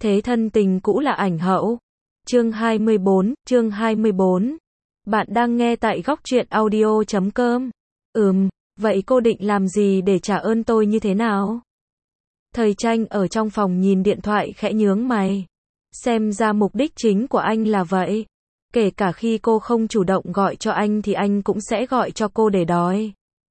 Thế thân tình cũ là ảnh hậu. Chương 24. Bạn đang nghe tại góc truyện audio.com. Vậy cô định làm gì để trả ơn tôi như thế nào? Thời Tranh ở trong phòng nhìn điện thoại khẽ nhướng mày. Xem ra mục đích chính của anh là vậy. Kể cả khi cô không chủ động gọi cho anh thì anh cũng sẽ gọi cho cô để đòi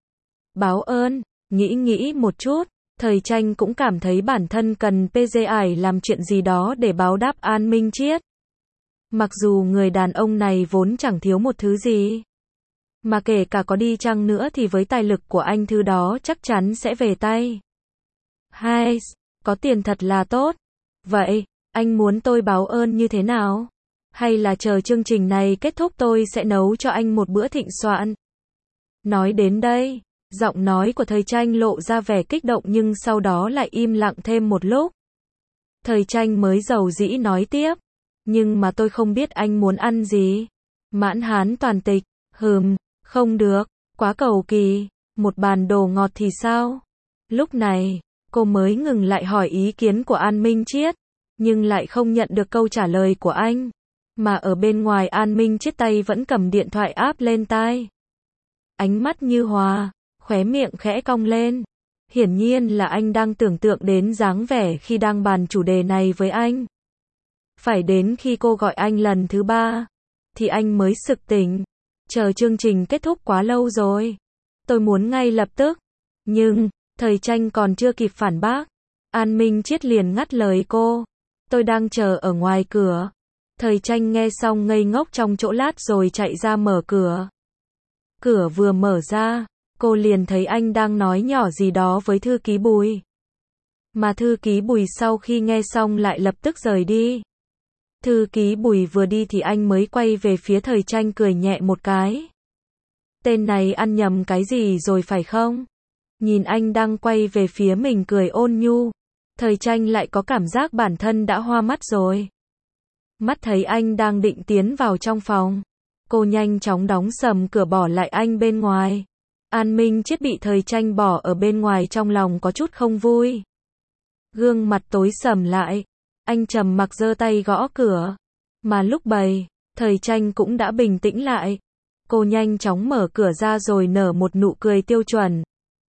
báo ơn. Nghĩ một chút, Thời Tranh cũng cảm thấy bản thân cần PGI làm chuyện gì đó để báo đáp An Minh Triết. Mặc dù người đàn ông này vốn chẳng thiếu một thứ gì, mà kể cả có đi chăng nữa thì với tài lực của anh thứ đó chắc chắn sẽ về tay. Hay, có tiền thật là tốt. Vậy, anh muốn tôi báo ơn như thế nào? Hay là chờ chương trình này kết thúc tôi sẽ nấu cho anh một bữa thịnh soạn? Nói đến đây, giọng nói của Thời Tranh lộ ra vẻ kích động nhưng sau đó lại im lặng thêm một lúc. Thời Tranh mới dầu dĩ nói tiếp. Nhưng mà tôi không biết anh muốn ăn gì. Mãn hán toàn tịch. Không được, quá cầu kỳ. Một bàn đồ ngọt thì sao? Lúc này, cô mới ngừng lại hỏi ý kiến của An Minh Triết, nhưng lại không nhận được câu trả lời của anh. Mà ở bên ngoài An Minh Triết tay vẫn cầm điện thoại áp lên tai. Ánh mắt như hòa, khóe miệng khẽ cong lên. Hiển nhiên là anh đang tưởng tượng đến dáng vẻ khi đang bàn chủ đề này với anh. Phải đến khi cô gọi anh lần thứ 3, thì anh mới sực tỉnh. Chờ chương trình kết thúc quá lâu rồi. Tôi muốn ngay lập tức. Nhưng, Thời Tranh còn chưa kịp phản bác. An Minh Triết liền ngắt lời cô. Tôi đang chờ ở ngoài cửa. Thời Tranh nghe xong ngây ngốc trong chỗ lát rồi chạy ra mở cửa. Cửa vừa mở ra, cô liền thấy anh đang nói nhỏ gì đó với thư ký Bùi. Mà thư ký Bùi sau khi nghe xong lại lập tức rời đi. Thư ký Bùi vừa đi thì anh mới quay về phía Thời Tranh cười nhẹ một cái. Tên này ăn nhầm cái gì rồi phải không? Nhìn anh đang quay về phía mình cười ôn nhu, Thời Tranh lại có cảm giác bản thân đã hoa mắt rồi. Mắt thấy anh đang định tiến vào trong phòng, cô nhanh chóng đóng sầm cửa bỏ lại anh bên ngoài. An Minh Triết bị Thời Tranh bỏ ở bên ngoài trong lòng có chút không vui. Gương mặt tối sầm lại, anh trầm mặc giơ tay gõ cửa. Mà lúc bày, Thời Tranh cũng đã bình tĩnh lại. Cô nhanh chóng mở cửa ra rồi nở một nụ cười tiêu chuẩn.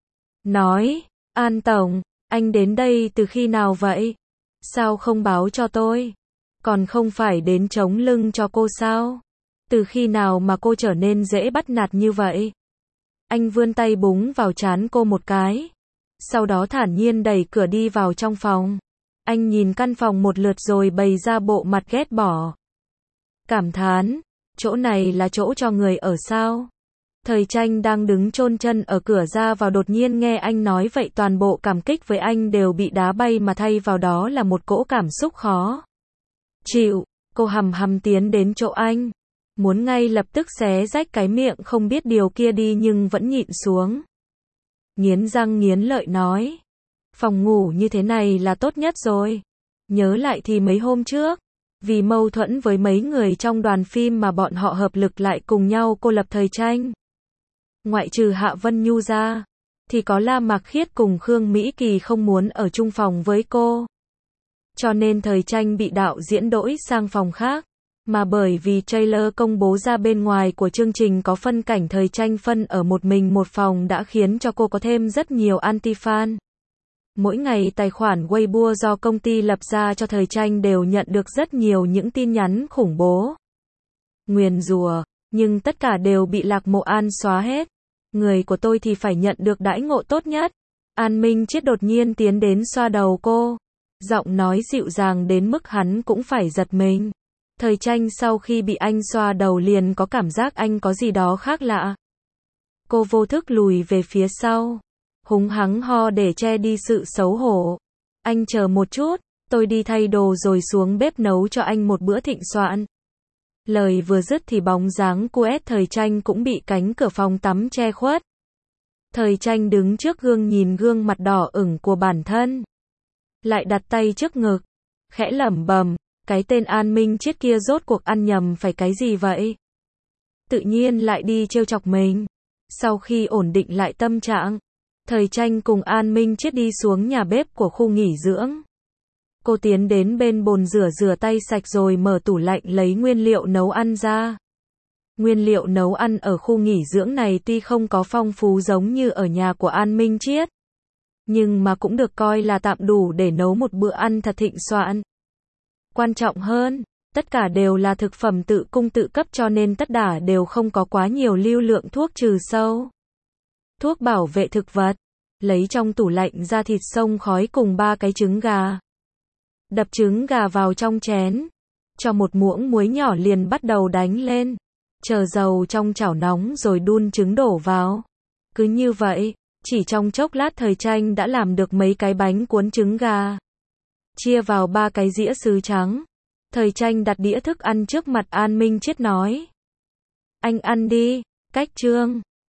Nói, An Tổng, anh đến đây từ khi nào vậy? Sao không báo cho tôi? Còn không phải đến chống lưng cho cô sao? Từ khi nào mà cô trở nên dễ bắt nạt như vậy? Anh vươn tay búng vào trán cô một cái. Sau đó thản nhiên đẩy cửa đi vào trong phòng. Anh nhìn căn phòng một lượt rồi bày ra bộ mặt ghét bỏ. Cảm thán, chỗ này là chỗ cho người ở sao? Thời Tranh đang đứng chôn chân ở cửa ra vào đột nhiên nghe anh nói vậy toàn bộ cảm kích với anh đều bị đá bay mà thay vào đó là một cỗ cảm xúc khó chịu. Cô hầm tiến đến chỗ anh, muốn ngay lập tức xé rách cái miệng không biết điều kia đi nhưng vẫn nhịn xuống. Nghiến răng nghiến lợi nói. Phòng ngủ như thế này là tốt nhất rồi. Nhớ lại thì mấy hôm trước, vì mâu thuẫn với mấy người trong đoàn phim mà bọn họ hợp lực lại cùng nhau cô lập Thời Tranh. Ngoại trừ Hạ Vân Nhu ra, thì có La Mạc Khiết cùng Khương Mỹ Kỳ không muốn ở chung phòng với cô. Cho nên Thời Tranh bị đạo diễn đổi sang phòng khác. Mà bởi vì trailer công bố ra bên ngoài của chương trình có phân cảnh Thời Tranh phân ở một mình một phòng đã khiến cho cô có thêm rất nhiều anti-fan. Mỗi ngày tài khoản Weibo do công ty lập ra cho Thời Tranh đều nhận được rất nhiều những tin nhắn khủng bố, nguyền rủa, nhưng tất cả đều bị Lạc Mộ An xóa hết. Người của tôi thì phải nhận được đãi ngộ tốt nhất. An Minh Triết đột nhiên tiến đến xoa đầu cô. Giọng nói dịu dàng đến mức hắn cũng phải giật mình. Thời Tranh sau khi bị anh xoa đầu liền có cảm giác anh có gì đó khác lạ. Cô vô thức lùi về phía sau, húng hắng ho để che đi sự xấu hổ. Anh chờ một chút, tôi đi thay đồ rồi xuống bếp nấu cho anh một bữa thịnh soạn. Lời vừa dứt thì bóng dáng của Thời Tranh cũng bị cánh cửa phòng tắm che khuất. Thời Tranh đứng trước gương nhìn gương mặt đỏ ửng của bản thân, lại đặt tay trước ngực, khẽ lẩm bẩm, cái tên An Minh Triết kia rốt cuộc ăn nhầm phải cái gì vậy? Tự nhiên lại đi trêu chọc mình. Sau khi ổn định lại tâm trạng, Thời Tranh cùng An Minh Triết đi xuống nhà bếp của khu nghỉ dưỡng. Cô tiến đến bên bồn rửa tay sạch rồi mở tủ lạnh lấy nguyên liệu nấu ăn ra. Nguyên liệu nấu ăn ở khu nghỉ dưỡng này tuy không có phong phú giống như ở nhà của An Minh Triết, nhưng mà cũng được coi là tạm đủ để nấu một bữa ăn thật thịnh soạn. Quan trọng hơn, tất cả đều là thực phẩm tự cung tự cấp cho nên tất cả đều không có quá nhiều lưu lượng thuốc trừ sâu, thuốc bảo vệ thực vật. Lấy trong tủ lạnh ra thịt xông khói cùng 3 cái trứng gà. Đập trứng gà vào trong chén, cho một muỗng muối nhỏ liền bắt đầu đánh lên. Chờ dầu trong chảo nóng rồi đun trứng đổ vào. Cứ như vậy, chỉ trong chốc lát Thời Tranh đã làm được mấy cái bánh cuốn trứng gà. Chia vào 3 cái dĩa sứ trắng. Thời Tranh đặt đĩa thức ăn trước mặt An Minh Triết nói. Anh ăn đi, cách chương.